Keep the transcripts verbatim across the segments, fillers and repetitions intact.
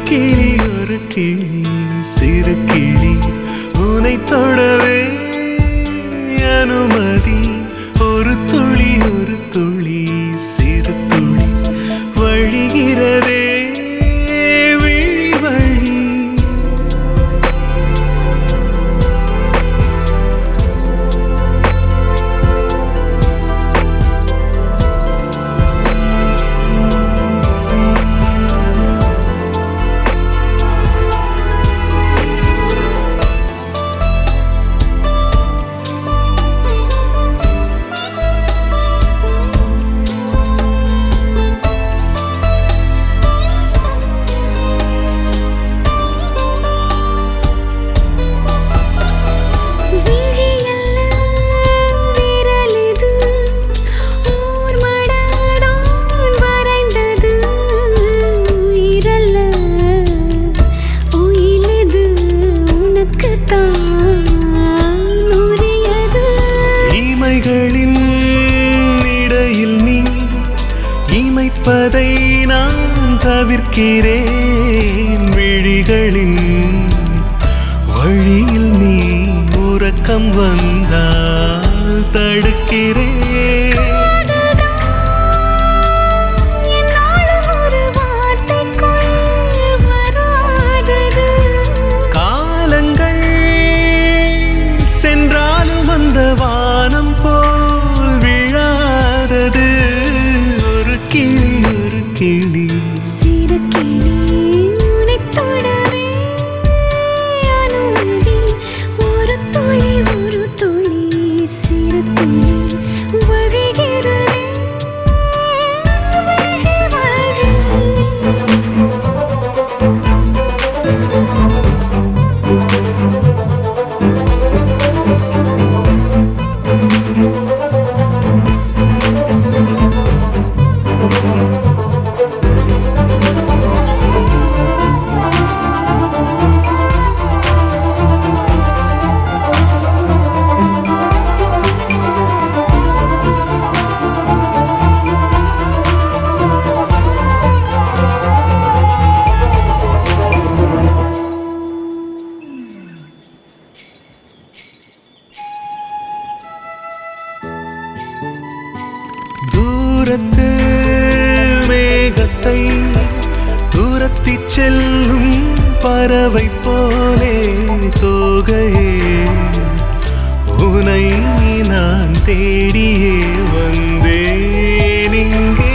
கிளி ஒரு கிளி சிறு கிளி உனை தொடவே அனுமதி ஒரு துளி ஒரு துளி சிறு துளி வழிகிறதே விழி வழி இமைப்பதை நான் தவிர்க்கிறேன் விழிகளின் வழியில் நீ உறக்கம் வந்தால் தடுக்கிறேன் காலங்கள் சென்றாலும் அந்த வானம் போல் விழாதது கிளி ஒரு கிளி சிறு கிளி உனை தொடவே அனுமதி ஒரு துளி ஒரு துளி சிறு துளி வழிகிறதே வழி தூரத்து மேகத்தை தூரத்தி செல்லும் பறவை போலே தோகையே உனை நான் தேடியே வந்தேன் இங்கே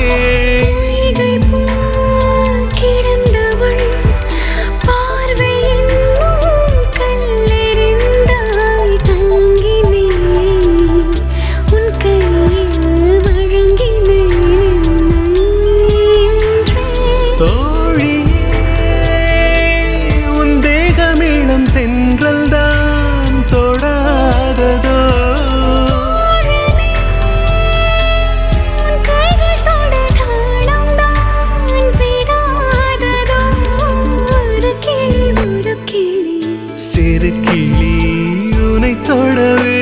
சிறு கிளி உனை தொடவே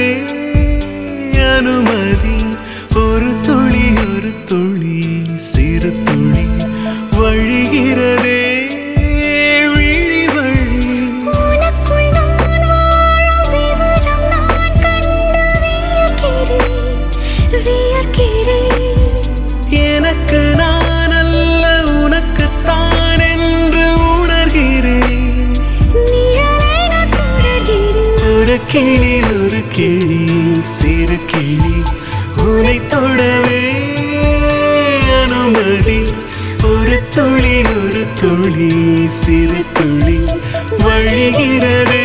அனுமதி ஒரு துளி ஒரு துளி சிறு துளி வழிகிறதே விழி வழி உனக்குள் நான் வாழும் விவரம் நான் கண்டு வியக்கிறேன் வியக்கிறேன் எனக்கு நான் அல்ல உனக்குத்தான் என்று உணர்கிறேன் ஒரு கிளி ஒரு கிளி சிறு கிளி உனை தொடவே அனுமதி ஒரு துளி ஒரு துளி சிறு துளி வழிகிறதே